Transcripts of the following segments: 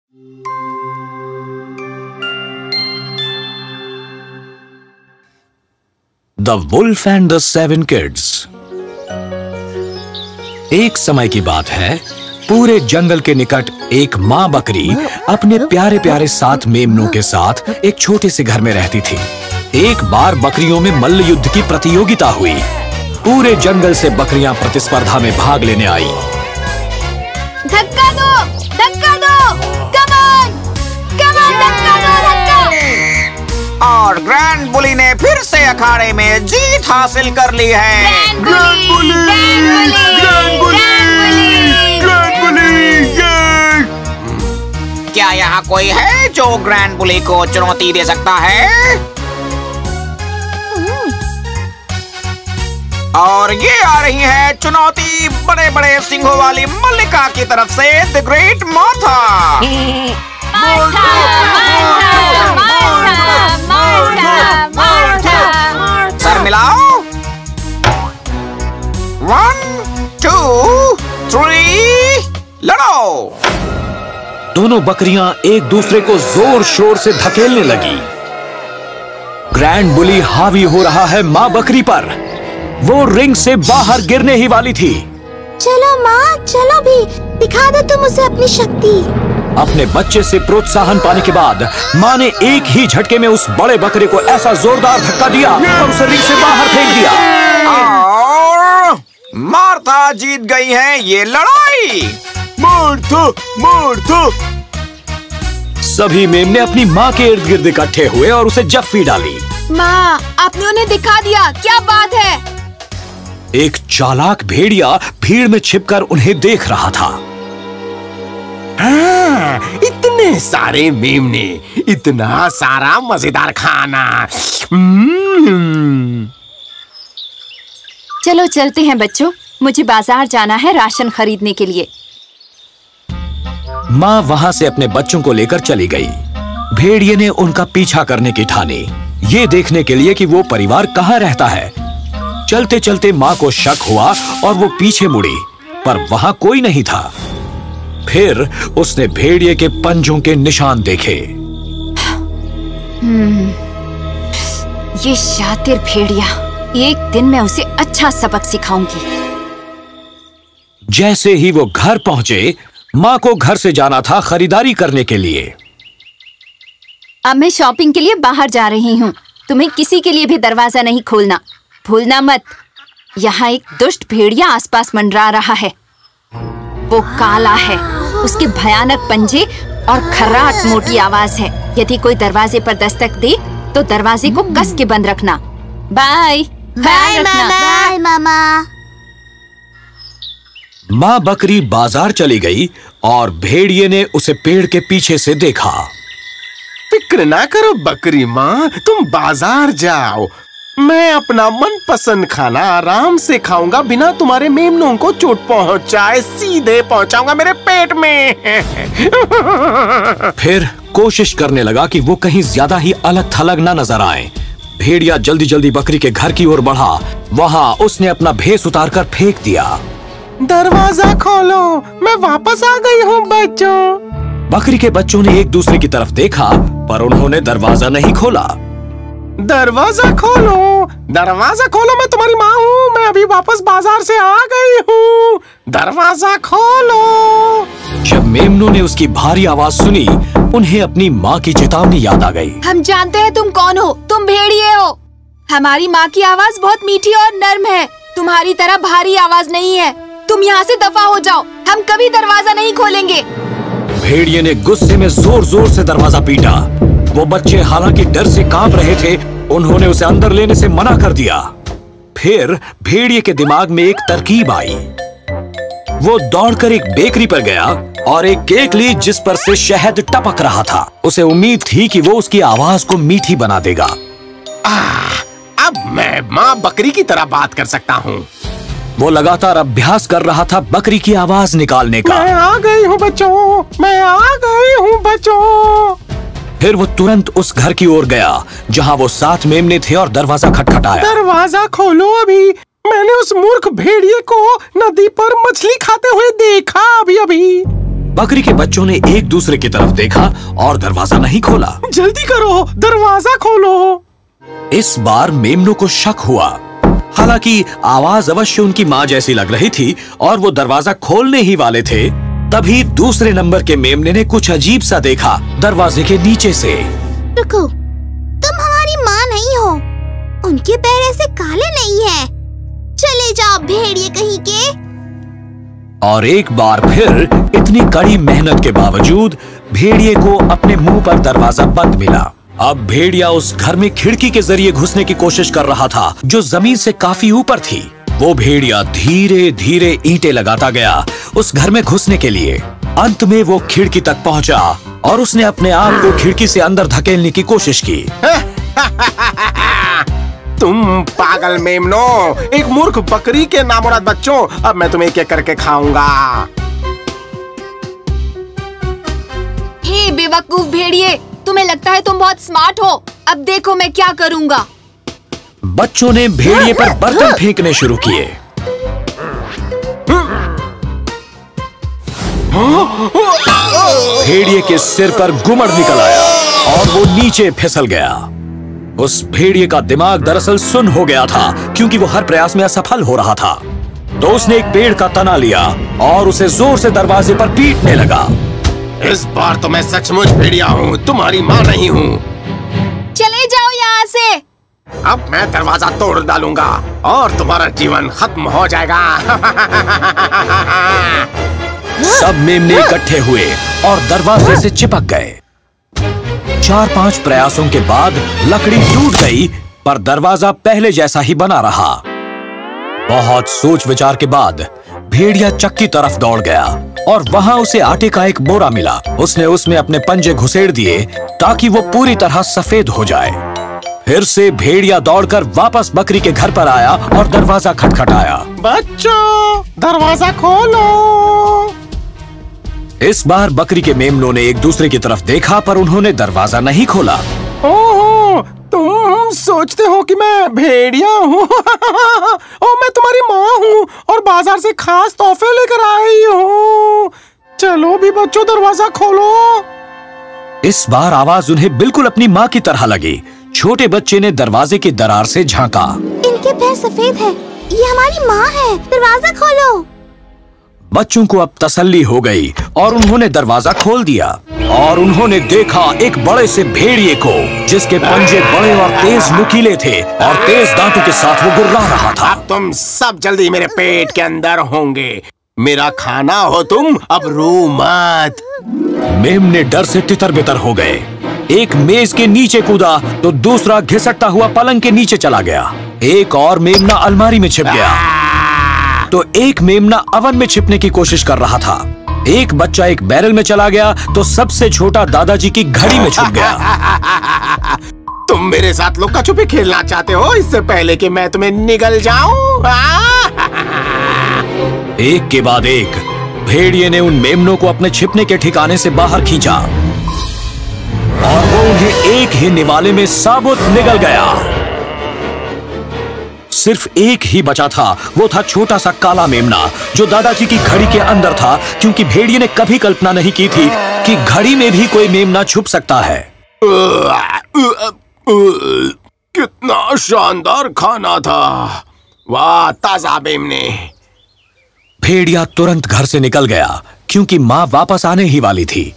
The Wolf and the Seven Kids। एक समय की बात है, पूरे जंगल के निकट एक माँ बकरी अपने प्यारे प्यारे 7 मेमनों के साथ एक छोटे से घर में रहती थी। एक बार बकरियों में मल्ल युद्ध की प्रतियोगिता हुई। पूरे जंगल से बकरियां प्रतिस्पर्धा में भाग लेने आई। धक्का दो, कम ऑन, धक्का दो, धक्का। और ग्रैंड बुली ने फिर से अखाड़े में जीत हासिल कर ली है। Grand bully. क्या यहाँ कोई है जो ग्रैंड बुली को चुनौती दे सकता है? और ये आ रही है चुनौती बड़े बड़े सिंहों वाली मल्लिका की तरफ से, द ग्रेट मार्था। सर मिलाओ। 1 2 3 लड़ो। दोनों बकरियां एक दूसरे को जोर शोर से धकेलने लगी। ग्रैंड बुली हावी हो रहा है माँ बकरी पर। वो रिंग से बाहर गिरने ही वाली थी। चलो माँ, चलो भी, दिखा दो तुम उसे अपनी शक्ति। अपने बच्चे से प्रोत्साहन पाने के बाद माँ ने एक ही झटके में उस बड़े बकरे को ऐसा जोरदार धक्का दिया और उसे रिंग से बाहर फेंक दिया। और मार्था जीत गई है ये लड़ाई। मार्था। सभी मेमने अपनी माँ के इर्द गिर्द इकट्ठे हुए और उसे जफ्फी डाली। माँ, आपने उन्हें दिखा दिया, क्या बात है। एक चालाक भेड़िया भीड़ में छिपकर उन्हें देख रहा था। इतने सारे मेमने, इतना सारा मजेदार खाना। चलो चलते हैं बच्चों, मुझे बाजार जाना है राशन खरीदने के लिए। माँ वहां से अपने बच्चों को लेकर चली गई। भेड़िए ने उनका पीछा करने की ठानी, ये देखने के लिए कि वो परिवार कहाँ रहता है। चलते चलते माँ को शक हुआ और वो पीछे मुड़ी, पर वहां कोई नहीं था। फिर उसने भेड़िए के पंजों के निशान देखे। ये शातिर भेड़िया, एक दिन मैं उसे अच्छा सबक सिखाऊंगी। जैसे ही वो घर पहुंचे, माँ को घर से जाना था खरीदारी करने के लिए। अब मैं शॉपिंग के लिए बाहर जा रही हूँ। तुम्हें किसी के लिए भी दरवाजा नहीं खोलना, भूलना मत। यहाँ एक दुष्ट भेड़िया आसपास मंडरा रहा है। वो काला है, उसके भयानक पंजे और खर्राट मोटी आवाज है। यदि कोई दरवाजे पर दस्तक दे तो दरवाजे को कस के बंद रखना। बाय। बाय मामा। माँ बकरी बाजार चली गई और भेड़िए ने उसे पेड़ के पीछे से देखा। फिक्र ना करो बकरी माँ, तुम बाजार जाओ। मैं अपना मनपसंद खाना आराम से खाऊंगा, बिना तुम्हारे मेमनों को चोट पहुंचाए सीधे पहुंचाऊंगा मेरे पेट में। फिर कोशिश करने लगा कि वो कहीं ज्यादा ही अलग थलग ना नजर आए। भेड़िया जल्दी जल्दी बकरी के घर की ओर बढ़ा। वहां उसने अपना भेस उतारकर फेंक दिया। दरवाजा खोलो, मैं वापस आ गई हूँ बच्चों। बकरी के बच्चों ने एक दूसरे की तरफ देखा, पर उन्होंने दरवाजा नहीं खोला। दरवाजा खोलो, मैं तुम्हारी माँ हूँ। मैं अभी वापस बाजार से आ गई हूँ। दरवाजा खोलो। जब मेमनों ने उसकी भारी आवाज सुनी, उन्हें अपनी माँ की चेतावनी याद आ गई। हम जानते हैं तुम कौन हो, तुम भेड़िए हो। हमारी माँ की आवाज बहुत मीठी और नर्म है, तुम्हारी तरह भारी आवाज नहीं है। तुम यहाँ से दफा हो जाओ, हम कभी दरवाजा नहीं खोलेंगे। भेड़िए ने गुस्से में जोर जोर से दरवाजा पीटा। वो बच्चे हालांकि डर से कांप रहे थे, उन्होंने उसे अंदर लेने से मना कर दिया। फिर भेड़िए के दिमाग में एक तरकीब आई। वो दौड़कर एक बेकरी पर गया और एक केक ली जिस पर से शहद टपक रहा था। उसे उम्मीद थी कि वो उसकी आवाज को मीठी बना देगा। अब मैं माँ बकरी की तरह बात कर सकता हूँ। वो लगातार अभ्यास कर रहा था बकरी की आवाज निकालने का। मैं आ गई हूँ बच्चों। फिर वो तुरंत उस घर की ओर गया जहाँ वो 7 मेमने थे और दरवाजा खटखटाया। दरवाजा खोलो अभी, मैंने उस मूर्ख भेड़िए को नदी पर मछली खाते हुए देखा अभी। बकरी के बच्चों ने एक दूसरे की तरफ देखा और दरवाजा नहीं खोला। जल्दी करो, दरवाजा खोलो। इस बार मेमनों को शक हुआ। हालांकि आवाज अवश्य उनकी माँ जैसी लग रही थी और वो दरवाजा खोलने ही वाले थे, तभी दूसरे नंबर के मेमने ने कुछ अजीब सा देखा दरवाजे के नीचे से। रुको, तुम हमारी माँ नहीं हो। उनके पैर ऐसे काले नहीं हैं। चले जाओ भेड़िए कहीं के। और एक बार फिर इतनी कड़ी मेहनत के बावजूद भेड़िए को अपने मुंह पर दरवाजा बंद मिला। अब भेड़िया उस घर में खिड़की के जरिए घुसने की कोशिश कर रहा था जो जमीन से काफी ऊपर थी। वो भेड़िया धीरे धीरे ईंटें लगाता गया उस घर में घुसने के लिए। अंत में वो खिड़की तक पहुंचा और उसने अपने आप को खिड़की से अंदर धकेलने की कोशिश की। तुम पागल मेमनो, एक मूर्ख बकरी के नामुराद बच्चों, अब मैं तुम्हें एक-एक करके खाऊंगा। हे बेवकूफ भेड़िए, तुम्हें लगता है तुम बहुत स्मार्ट हो। अब देखो मैं क्या करूंगा। बच्चों ने भेड़िए पर बर्तन फेंकने शुरू किए। भेड़िए के सिर पर गुमड़ निकल आया और वो नीचे फिसल गया। उस भेड़िए का दिमाग दरअसल सुन्न हो गया था क्योंकि वो हर प्रयास में असफल हो रहा था। तो उसने एक पेड़ का तना लिया और उसे जोर से दरवाजे पर पीटने लगा। इस बार तो मैं सचमुच भेड़िया हूँ, तुम्हारी माँ नहीं हूँ। चले जाओ यहाँ से। अब मैं दरवाजा तोड़ डालूंगा और तुम्हारा जीवन खत्म हो जाएगा। सब मेमने इकट्ठे हुए और दरवाजे से चिपक गए। 4-5 प्रयासों के बाद लकड़ी टूट गई, पर दरवाजा पहले जैसा ही बना रहा। बहुत सोच विचार के बाद भेड़िया चक की तरफ दौड़ गया और वहां उसे आटे का एक बोरा मिला। उसने उसमें अपने पंजे घुसेड़ दिए ताकि वो पूरी तरह सफेद हो जाए। फिर से भेड़िया दौड़कर वापस बकरी के घर पर आया और दरवाजा खटखटाया। बच्चों, दरवाजा खोलो। इस बार बकरी के मेमनों ने एक दूसरे की तरफ देखा, पर उन्होंने दरवाजा नहीं खोला। ओह, तुम सोचते हो कि मैं भेड़िया हूँ? और मैं तुम्हारी माँ हूँ और बाजार से खास तोहफे लेकर आई हूँ। चलो भी बच्चों, दरवाजा खोलो। इस बार आवाज उन्हें बिल्कुल अपनी माँ की तरह लगी। छोटे बच्चे ने दरवाजे की दरार से झांका। इनके पैर सफेद हैं। ये हमारी माँ है। दरवाजा खोलो। बच्चों को अब तसल्ली हो गई और उन्होंने दरवाजा खोल दिया और उन्होंने देखा एक बड़े से भेड़िए को जिसके पंजे बड़े और तेज नुकीले थे और तेज दांतों के साथ वो गुर्रा रहा था। अब तुम सब जल्दी मेरे पेट के अंदर होंगे। मेरा खाना हो तुम, अब रो मत। मेमने डर से तितर बितर हो गए। एक मेज के नीचे कूदा तो दूसरा घिसटता हुआ पलंग के नीचे चला गया। एक और मेमना अलमारी में छिप गया तो एक मेमना अवन में छिपने की कोशिश कर रहा था। एक बच्चा एक बैरल में चला गया तो सबसे छोटा दादाजी की घड़ी में छुप गया। तुम मेरे साथ लुक्का छुपी खेलना चाहते हो इससे पहले कि मैं तुम्हें निगल जाऊं? एक के बाद एक भेड़िए ने उन मेमनों को अपने छिपने के ठिकाने से बाहर खींचा और वो उन्हें एक ही निवाले में साबुत निगल गया। सिर्फ एक ही बचा था, वो था छोटा सा काला मेमना जो दादाजी की घड़ी के अंदर था, क्योंकि भेड़िए ने कभी कल्पना नहीं की थी कि घड़ी में भी कोई मेमना छुप सकता है। कितना शानदार खाना था। वाह, ताजा मेमने। भेड़िया तुरंत घर से निकल गया क्योंकि माँ वापस आने ही वाली थी।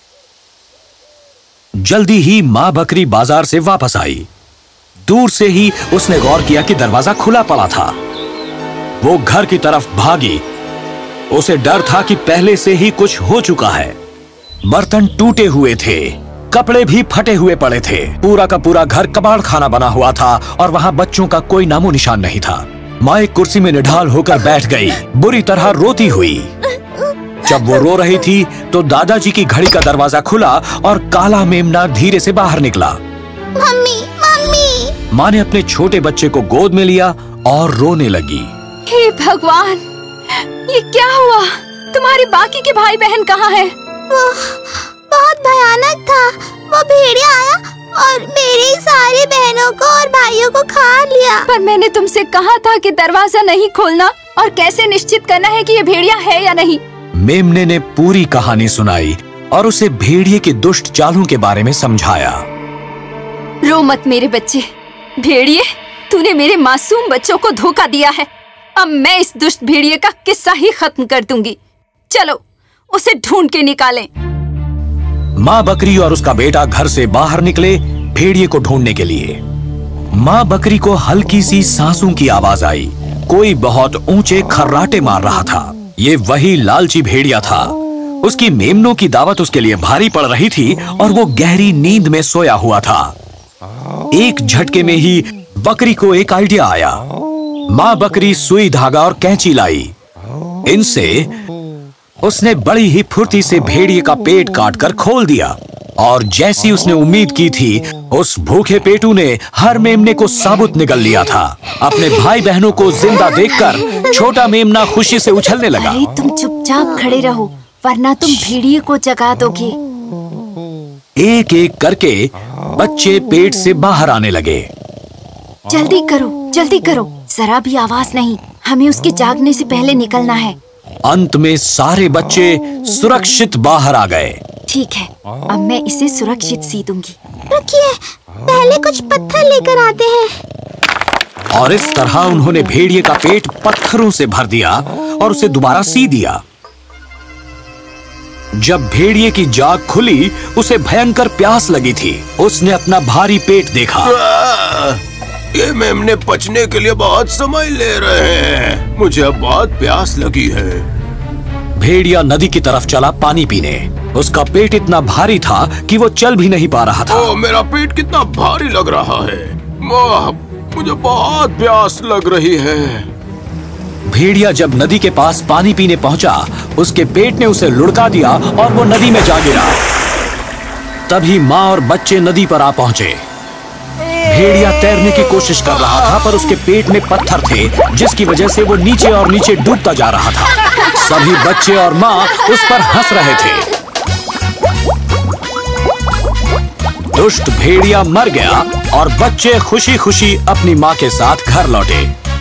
जल्दी ही माँ बकरी बाजार से वापस आई। दूर से ही उसने गौर किया कि दरवाजा खुला पड़ा था। वो घर की तरफ भागी। उसे डर था कि पहले से ही कुछ हो चुका है। बर्तन टूटे हुए थे, कपड़े भी फटे हुए पड़े थे। पूरा का पूरा घर कबाड़ खाना बना हुआ था और वहां बच्चों का कोई नामो निशान नहीं था। माँ एक कुर्सी में निढाल होकर बैठ गई, बुरी तरह रोती हुई। जब वो रो रही थी तो दादाजी की घड़ी का दरवाजा खुला और काला मेमना धीरे से बाहर निकला। Mummy, mummy. माँ ने अपने छोटे बच्चे को गोद में लिया और रोने लगी। हे भगवान, ये क्या हुआ? तुम्हारे बाकी के भाई बहन कहाँ हैं? वो बहुत भयानक था। वो भेड़िया आया और मेरी सारी बहनों को और भाइयों को खा लिया। पर मैंने तुमसे कहा था कि दरवाजा नहीं खोलना और कैसे निश्चित करना है कि ये भेड़िया है या नहीं। मेमने ने पूरी कहानी सुनाई और उसे भेड़िए की दुष्ट चालों के बारे में समझाया। रो मत मेरे बच्चे। भेड़िए, तूने मेरे मासूम बच्चों को धोखा दिया है। अब मैं इस दुष्ट भेड़िए का किस्सा ही खत्म कर दूंगी। चलो उसे ढूंढ के निकालें। माँ बकरी और उसका बेटा घर से बाहर निकले भेड़िए को ढूंढने के लिए। माँ बकरी को हल्की सी सांसों की आवाज आई। कोई बहुत ऊंचे खर्राटे मार रहा था। ये वही लालची भेड़िया था। उसकी मेमनों की दावत उसके लिए भारी पड़ रही थी और वो गहरी नींद में सोया हुआ था। एक झटके में ही बकरी को एक आइडिया आया। माँ बकरी सुई धागा और कैंची लाई। इनसे उसने बड़ी ही फुर्ती से भेड़िए का पेट काटकर खोल दिया और जैसी उसने उम्मीद की थी, उस भूखे पेटू ने हर मेमने को साबुत निगल लिया था। अपने भाई बहनों को जिंदा देखकर छोटा मेमना खुशी से उछलने लगा। अरे तुम चुपचाप खड़े रहो, वरना तुम भेड़िए को जगा दोगे। एक एक करके बच्चे पेट से बाहर आने लगे। जल्दी करो, जल्दी करो, जरा भी आवाज नहीं। हमें उसके जागने से पहले निकलना है। अंत में सारे बच्चे सुरक्षित बाहर आ गए। ठीक है, अब मैं इसे सुरक्षित सी दूंगी। रुकिए, पहले कुछ पत्थर लेकर आते हैं। और इस तरह उन्होंने भेड़िए का पेट पत्थरों से भर दिया और उसे दोबारा सी दिया। जब भेड़िए की जाग खुली, उसे भयंकर प्यास लगी थी। उसने अपना भारी पेट देखा। ये मेमने पचने के लिए बहुत समय ले रहे हैं। मुझे अब बहुत प्यास लगी है। भेड़िया नदी की तरफ चला पानी पीने। उसका पेट इतना भारी था कि वो चल भी नहीं पा रहा था। मेरा पेट कितना भारी लग रहा है। मुझे बहुत प्यास लग रही है। भेड़िया जब नदी के पास पानी पीने पहुंचा, उसके पेट ने उसे लुढ़का दिया और वो नदी में जा गिरा। तभी माँ और बच्चे नदी पर आ पहुंचे। भेड़िया तैरने की कोशिश कर रहा था, पर उसके पेट में पत्थर थे, जिसकी वजह से वो नीचे और नीचे डूबता जा रहा था। सभी बच्चे और माँ उस पर हंस रहे थे। दुष्ट भेड़िया मर गया और बच्चे खुशी खुशी अपनी माँ के साथ घर लौटे।